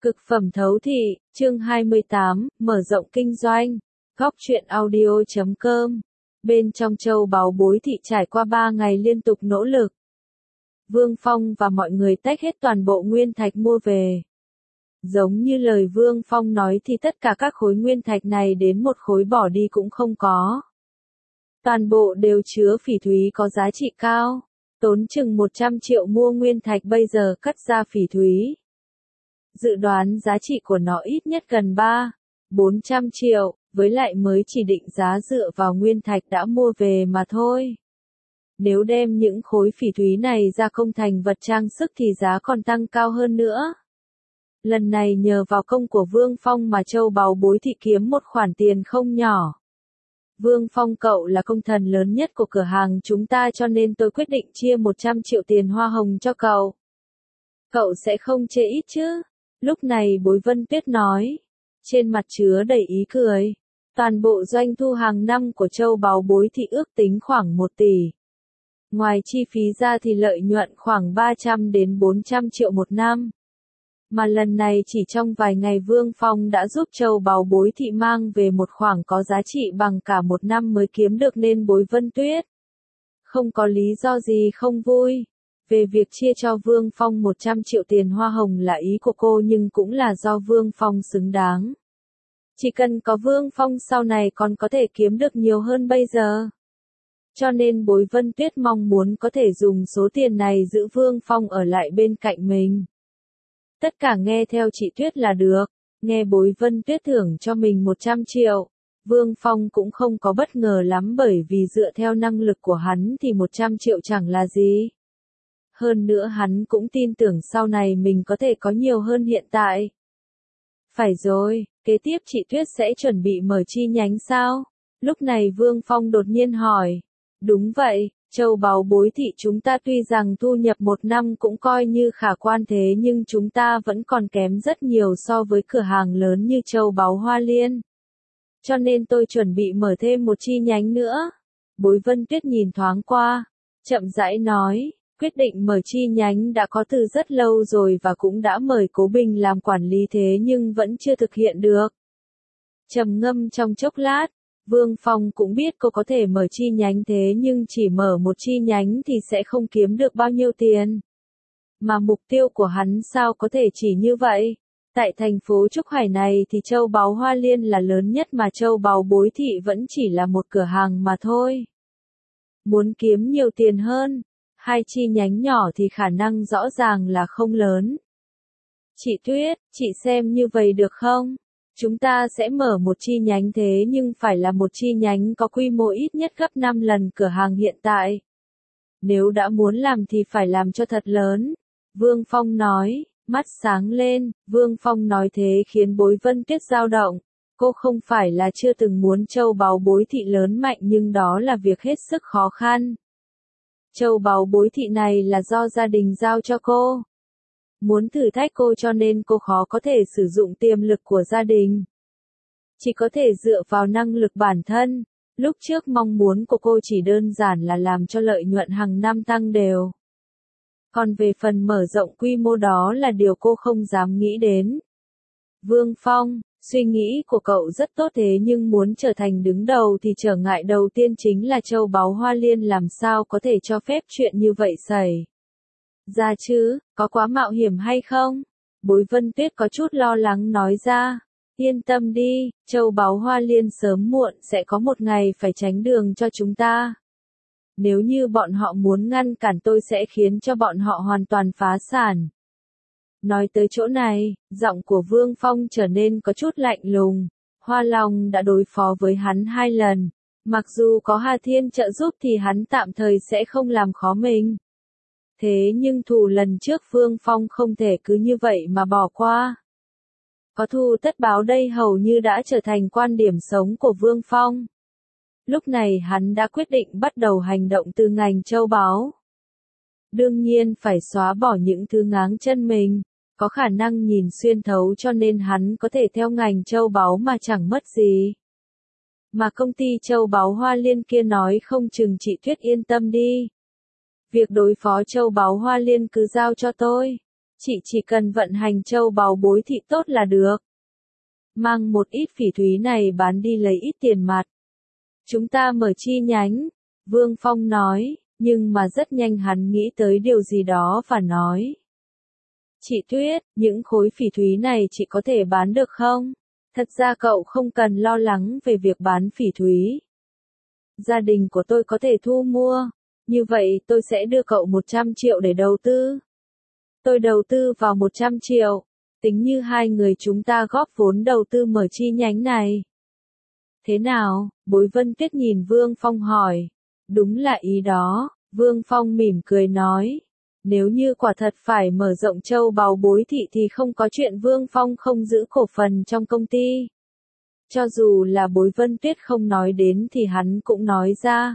Cực phẩm thấu thị, chương 28, mở rộng kinh doanh. Góc truyện audio.com. Bên trong châu báu bối thị trải qua 3 ngày liên tục nỗ lực. Vương Phong và mọi người tách hết toàn bộ nguyên thạch mua về. Giống như lời Vương Phong nói thì tất cả các khối nguyên thạch này đến một khối bỏ đi cũng không có. Toàn bộ đều chứa phỉ thúy có giá trị cao. Tốn chừng 100 triệu mua nguyên thạch, bây giờ cắt ra phỉ thúy. Dự đoán giá trị của nó ít nhất gần 400 triệu, với lại mới chỉ định giá dựa vào nguyên thạch đã mua về mà thôi. Nếu đem những khối phỉ thúy này ra công thành vật trang sức thì giá còn tăng cao hơn nữa. Lần này nhờ vào công của Vương Phong mà châu báu bối thị kiếm một khoản tiền không nhỏ. Vương Phong, cậu là công thần lớn nhất của cửa hàng chúng ta cho nên tôi quyết định chia 100 triệu tiền hoa hồng cho cậu. Cậu sẽ không chê ít chứ? Lúc này Bối Vân Tuyết nói, trên mặt chứa đầy ý cười. Toàn bộ doanh thu hàng năm của châu báu bối thị ước tính khoảng 1 tỷ. Ngoài chi phí ra thì lợi nhuận khoảng 300 đến 400 triệu một năm. Mà lần này chỉ trong vài ngày Vương Phong đã giúp châu báu bối thị mang về một khoản có giá trị bằng cả một năm mới kiếm được, nên Bối Vân Tuyết không có lý do gì không vui. Về việc chia cho Vương Phong 100 triệu tiền hoa hồng là ý của cô, nhưng cũng là do Vương Phong xứng đáng. Chỉ cần có Vương Phong sau này còn có thể kiếm được nhiều hơn bây giờ. Cho nên Bối Vân Tuyết mong muốn có thể dùng số tiền này giữ Vương Phong ở lại bên cạnh mình. Tất cả nghe theo chị Tuyết là được. Nghe Bối Vân Tuyết thưởng cho mình 100 triệu. Vương Phong cũng không có bất ngờ lắm, bởi vì dựa theo năng lực của hắn thì 100 triệu chẳng là gì. Hơn nữa hắn cũng tin tưởng sau này mình có thể có nhiều hơn hiện tại. Phải rồi, kế tiếp chị Tuyết sẽ chuẩn bị mở chi nhánh sao? Lúc này Vương Phong đột nhiên hỏi. Đúng vậy, châu báu bối thị chúng ta tuy rằng thu nhập một năm cũng coi như khả quan, thế nhưng chúng ta vẫn còn kém rất nhiều so với cửa hàng lớn như châu báu Hoa Liên. Cho nên tôi chuẩn bị mở thêm một chi nhánh nữa. Bối Vân Tuyết nhìn thoáng qua, chậm rãi nói. Quyết định mở chi nhánh đã có từ rất lâu rồi và cũng đã mời Cố Bình làm quản lý, thế nhưng vẫn chưa thực hiện được. Trầm ngâm trong chốc lát, Vương Phong cũng biết cô có thể mở chi nhánh, thế nhưng chỉ mở một chi nhánh thì sẽ không kiếm được bao nhiêu tiền. Mà mục tiêu của hắn sao có thể chỉ như vậy? Tại thành phố Trúc Hải này thì châu báu Hoa Liên là lớn nhất, mà châu báu bối thị vẫn chỉ là một cửa hàng mà thôi. Muốn kiếm nhiều tiền hơn, hai chi nhánh nhỏ thì khả năng rõ ràng là không lớn. Chị Tuyết, chị xem như vậy được không? Chúng ta sẽ mở một chi nhánh, thế nhưng phải là một chi nhánh có quy mô ít nhất gấp 5 lần cửa hàng hiện tại. Nếu đã muốn làm thì phải làm cho thật lớn. Vương Phong nói, mắt sáng lên. Vương Phong nói thế khiến Bối Vân Tuyết dao động. Cô không phải là chưa từng muốn châu báu bối thị lớn mạnh, nhưng đó là việc hết sức khó khăn. Châu báu bối thị này là do gia đình giao cho cô. Muốn thử thách cô cho nên cô khó có thể sử dụng tiềm lực của gia đình. Chỉ có thể dựa vào năng lực bản thân. Lúc trước mong muốn của cô chỉ đơn giản là làm cho lợi nhuận hàng năm tăng đều. Còn về phần mở rộng quy mô đó là điều cô không dám nghĩ đến. Vương Phong, suy nghĩ của cậu rất tốt, thế nhưng muốn trở thành đứng đầu thì trở ngại đầu tiên chính là châu báu Hoa Liên làm sao có thể cho phép chuyện như vậy xảy ra chứ, có quá mạo hiểm hay không? Bối Vân Tuyết có chút lo lắng nói ra. Yên tâm đi, châu báu Hoa Liên sớm muộn sẽ có một ngày phải tránh đường cho chúng ta. Nếu như bọn họ muốn ngăn cản tôi sẽ khiến cho bọn họ hoàn toàn phá sản. Nói tới chỗ này, giọng của Vương Phong trở nên có chút lạnh lùng. Hoa Long đã đối phó với hắn 2 lần. Mặc dù có Hà Thiên trợ giúp thì hắn tạm thời sẽ không làm khó mình. Thế nhưng thù lần trước Vương Phong không thể cứ như vậy mà bỏ qua. Có thù tất báo đây hầu như đã trở thành quan điểm sống của Vương Phong. Lúc này hắn đã quyết định bắt đầu hành động từ ngành châu báu. Đương nhiên phải xóa bỏ những thứ ngáng chân mình. Có khả năng nhìn xuyên thấu, cho nên hắn có thể theo ngành châu báu mà chẳng mất gì. Mà công ty châu báu Hoa Liên kia nói không chừng chị Tuyết yên tâm đi. Việc đối phó châu báu Hoa Liên cứ giao cho tôi. Chị chỉ cần vận hành châu báu bối thị tốt là được. Mang một ít phỉ thúy này bán đi lấy ít tiền mặt. Chúng ta mở chi nhánh, Vương Phong nói, nhưng mà rất nhanh hắn nghĩ tới điều gì đó và nói. Chị Tuyết, những khối phỉ thúy này chị có thể bán được không? Thật ra cậu không cần lo lắng về việc bán phỉ thúy. Gia đình của tôi có thể thu mua, như vậy tôi sẽ đưa cậu 100 triệu để đầu tư. Tôi đầu tư vào 100 triệu, tính như hai người chúng ta góp vốn đầu tư mở chi nhánh này. Thế nào? Bối Vân Tuyết nhìn Vương Phong hỏi. Đúng là ý đó, Vương Phong mỉm cười nói. Nếu như quả thật phải mở rộng châu báu bối thị thì không có chuyện Vương Phong không giữ cổ phần trong công ty. Cho dù là Bối Vân Tuyết không nói đến thì hắn cũng nói ra.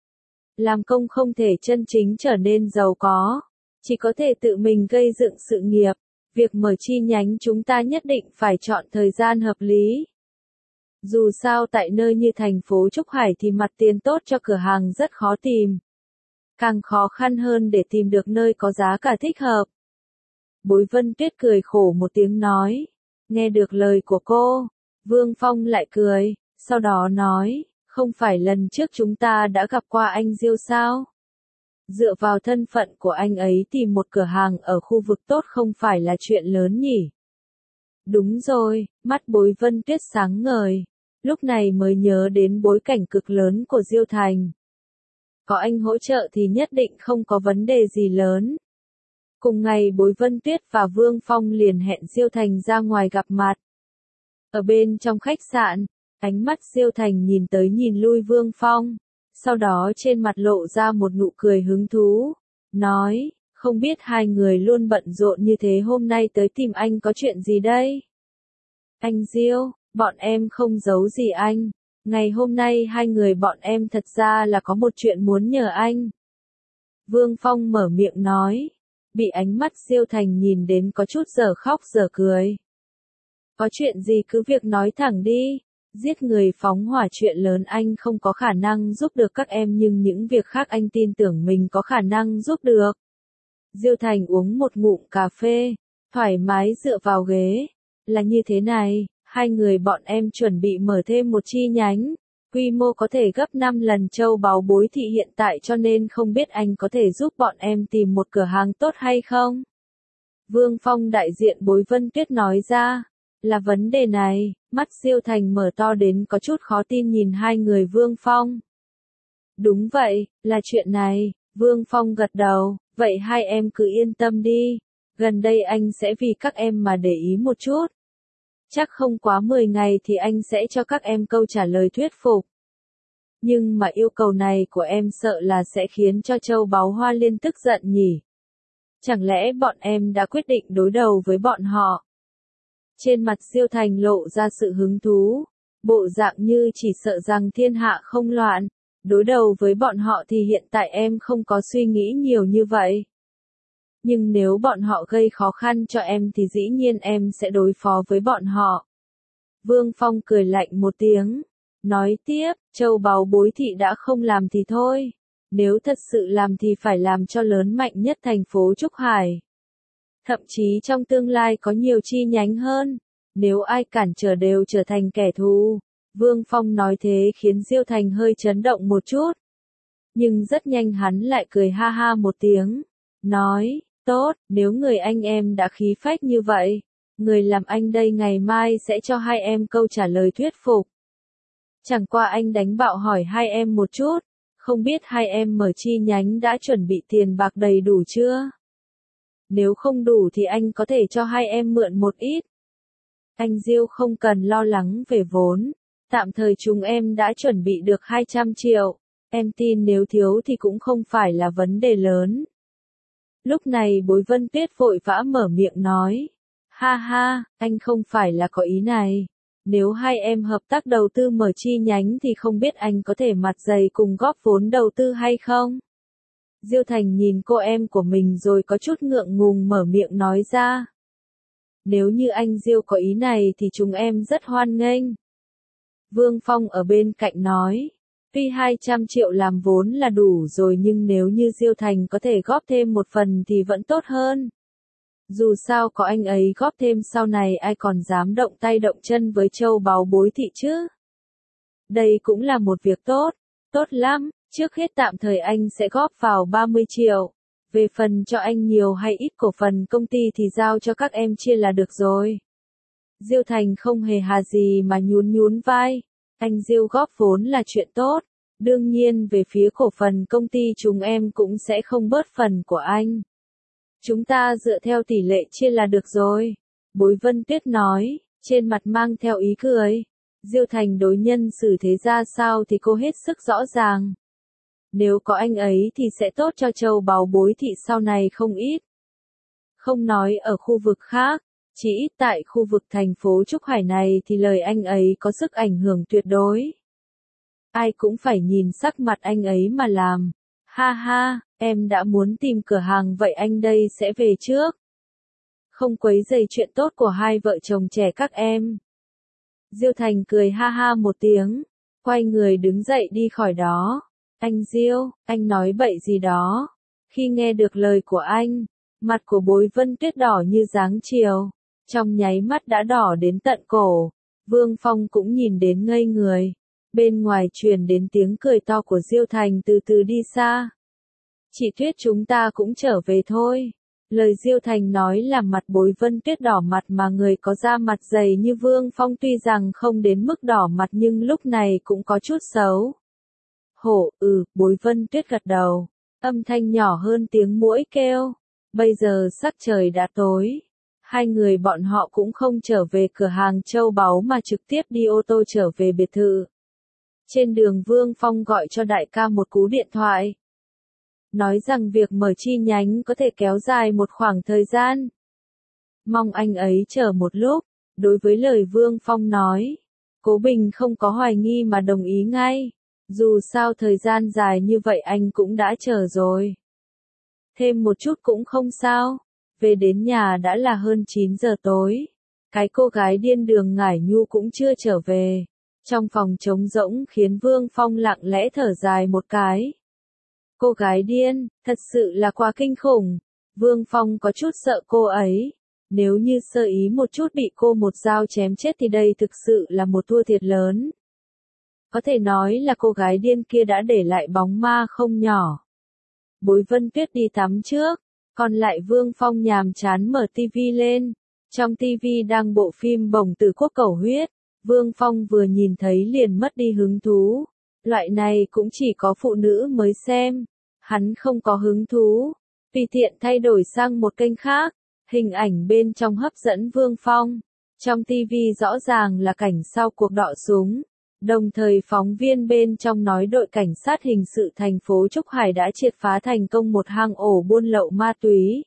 Làm công không thể chân chính trở nên giàu có, chỉ có thể tự mình gây dựng sự nghiệp. Việc mở chi nhánh chúng ta nhất định phải chọn thời gian hợp lý. Dù sao tại nơi như thành phố Trúc Hải thì mặt tiền tốt cho cửa hàng rất khó tìm. Càng khó khăn hơn để tìm được nơi có giá cả thích hợp. Bối Vân Tuyết cười khổ một tiếng nói. Nghe được lời của cô, Vương Phong lại cười, sau đó nói, không phải lần trước chúng ta đã gặp qua anh Diêu sao? Dựa vào thân phận của anh ấy tìm một cửa hàng ở khu vực tốt không phải là chuyện lớn nhỉ? Đúng rồi, mắt Bối Vân Tuyết sáng ngời, lúc này mới nhớ đến bối cảnh cực lớn của Diêu Thành. Có anh hỗ trợ thì nhất định không có vấn đề gì lớn. Cùng ngày Bối Vân Tuyết và Vương Phong liền hẹn Diêu Thành ra ngoài gặp mặt. Ở bên trong khách sạn, ánh mắt Diêu Thành nhìn tới nhìn lui Vương Phong, sau đó trên mặt lộ ra một nụ cười hứng thú, nói, không biết hai người luôn bận rộn như thế hôm nay tới tìm anh có chuyện gì đây? Anh Diêu, bọn em không giấu gì anh. Ngày hôm nay hai người bọn em thật ra là có một chuyện muốn nhờ anh. Vương Phong mở miệng nói, bị ánh mắt Diêu Thành nhìn đến có chút dở khóc dở cười. Có chuyện gì cứ việc nói thẳng đi, giết người phóng hỏa chuyện lớn anh không có khả năng giúp được các em nhưng những việc khác anh tin tưởng mình có khả năng giúp được. Diêu Thành uống một ngụm cà phê, thoải mái dựa vào ghế. Là như thế này. Hai người bọn em chuẩn bị mở thêm một chi nhánh, quy mô có thể gấp 5 lần châu báu bối thị hiện tại cho nên không biết anh có thể giúp bọn em tìm một cửa hàng tốt hay không? Vương Phong đại diện Bối Vân Tuyết nói ra, là vấn đề này, mắt Diêu Thành mở to đến có chút khó tin nhìn hai người Vương Phong. Đúng vậy, là chuyện này, Vương Phong gật đầu, vậy hai em cứ yên tâm đi, gần đây anh sẽ vì các em mà để ý một chút. Chắc không quá 10 ngày thì anh sẽ cho các em câu trả lời thuyết phục. Nhưng mà yêu cầu này của em sợ là sẽ khiến cho Châu Báu Hoa Liên tức giận nhỉ? Chẳng lẽ bọn em đã quyết định đối đầu với bọn họ? Trên mặt Diêu Thành lộ ra sự hứng thú, bộ dạng như chỉ sợ rằng thiên hạ không loạn, đối đầu với bọn họ thì hiện tại em không có suy nghĩ nhiều như vậy. Nhưng nếu bọn họ gây khó khăn cho em thì dĩ nhiên em sẽ đối phó với bọn họ. Vương Phong cười lạnh một tiếng, nói tiếp, châu báu bối thị đã không làm thì thôi. Nếu thật sự làm thì phải làm cho lớn mạnh nhất thành phố Trúc Hải. Thậm chí trong tương lai có nhiều chi nhánh hơn. Nếu ai cản trở đều trở thành kẻ thù. Vương Phong nói thế khiến Diêu Thành hơi chấn động một chút. Nhưng rất nhanh hắn lại cười ha ha một tiếng. Nói, tốt, nếu người anh em đã khí phách như vậy. Người làm anh đây ngày mai sẽ cho hai em câu trả lời thuyết phục. Chẳng qua anh đánh bạo hỏi hai em một chút. Không biết hai em mở chi nhánh đã chuẩn bị tiền bạc đầy đủ chưa? Nếu không đủ thì anh có thể cho hai em mượn một ít. Anh Diêu không cần lo lắng về vốn. Tạm thời chúng em đã chuẩn bị được 200 triệu. Em tin nếu thiếu thì cũng không phải là vấn đề lớn. Lúc này Bối Vân Tuyết vội vã mở miệng nói. Ha ha, anh không phải là có ý này. Nếu hai em hợp tác đầu tư mở chi nhánh thì không biết anh có thể mặt dày cùng góp vốn đầu tư hay không? Diêu Thành nhìn cô em của mình rồi có chút ngượng ngùng mở miệng nói ra. Nếu như anh Diêu có ý này thì chúng em rất hoan nghênh. Vương Phong ở bên cạnh nói. Tuy 200 triệu làm vốn là đủ rồi nhưng nếu như Diêu Thành có thể góp thêm một phần thì vẫn tốt hơn. Dù sao có anh ấy góp thêm sau này ai còn dám động tay động chân với châu báu bối thị chứ. Đây cũng là một việc tốt, tốt lắm, trước hết tạm thời anh sẽ góp vào 30 triệu. Về phần cho anh nhiều hay ít cổ phần công ty thì giao cho các em chia là được rồi. Diêu Thành không hề hà gì mà nhún nhún vai. Anh Diêu góp vốn là chuyện tốt. Đương nhiên về phía cổ phần công ty chúng em cũng sẽ không bớt phần của anh. Chúng ta dựa theo tỷ lệ chia là được rồi. Bối Vân Tuyết nói, trên mặt mang theo ý cười. Diêu Thành đối nhân xử thế ra sao thì cô hết sức rõ ràng. Nếu có anh ấy thì sẽ tốt cho châu báu bối thị sau này không ít. Không nói ở khu vực khác, chỉ ít tại khu vực thành phố Trúc Hải này thì lời anh ấy có sức ảnh hưởng tuyệt đối. Ai cũng phải nhìn sắc mặt anh ấy mà làm. Ha ha, em đã muốn tìm cửa hàng vậy anh đây sẽ về trước. Không quấy rầy chuyện tốt của hai vợ chồng trẻ các em. Diêu Thành cười ha ha một tiếng, quay người đứng dậy đi khỏi đó. Anh Diêu, anh nói bậy gì đó. Khi nghe được lời của anh, mặt của Bối Vân Tuyết đỏ như dáng chiều, trong nháy mắt đã đỏ đến tận cổ. Vương Phong cũng nhìn đến ngây người. Bên ngoài truyền đến tiếng cười to của Diêu Thành từ từ đi xa. Chị Tuyết chúng ta cũng trở về thôi. Lời Diêu Thành nói làm mặt Bối Vân Tuyết đỏ mặt mà người có da mặt dày như Vương Phong tuy rằng không đến mức đỏ mặt nhưng lúc này cũng có chút xấu. Hổ, Bối Vân Tuyết gật đầu. Âm thanh nhỏ hơn tiếng muỗi kêu. Bây giờ sắc trời đã tối. Hai người bọn họ cũng không trở về cửa hàng châu báu mà trực tiếp đi ô tô trở về biệt thự. Trên đường Vương Phong gọi cho đại ca một cú điện thoại. Nói rằng việc mở chi nhánh có thể kéo dài một khoảng thời gian. Mong anh ấy chờ một lúc. Đối với lời Vương Phong nói, Cố Bình không có hoài nghi mà đồng ý ngay. Dù sao thời gian dài như vậy anh cũng đã chờ rồi. Thêm một chút cũng không sao. Về đến nhà đã là hơn 9 giờ tối. Cái cô gái điên đường Ngải Nhu cũng chưa trở về. Trong phòng trống rỗng khiến Vương Phong lặng lẽ thở dài một cái. Cô gái điên, thật sự là quá kinh khủng. Vương Phong có chút sợ cô ấy. Nếu như sơ ý một chút bị cô một dao chém chết thì đây thực sự là một thua thiệt lớn. Có thể nói là cô gái điên kia đã để lại bóng ma không nhỏ. Bối Vân Tuyết đi tắm trước, còn lại Vương Phong nhàm chán mở tivi lên. Trong tivi đang bộ phim Bổng Tử Quốc Cầu Huyết. Vương Phong vừa nhìn thấy liền mất đi hứng thú. Loại này cũng chỉ có phụ nữ mới xem. Hắn không có hứng thú. Tùy tiện thay đổi sang một kênh khác. Hình ảnh bên trong hấp dẫn Vương Phong. Trong TV rõ ràng là cảnh sau cuộc đọ súng. Đồng thời phóng viên bên trong nói đội cảnh sát hình sự thành phố Trúc Hải đã triệt phá thành công một hang ổ buôn lậu ma túy.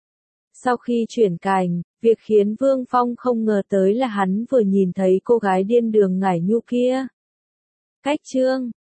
Sau khi chuyển cảnh, việc khiến Vương Phong không ngờ tới là hắn vừa nhìn thấy cô gái điên đường Ngải Nhu kia. Cách chương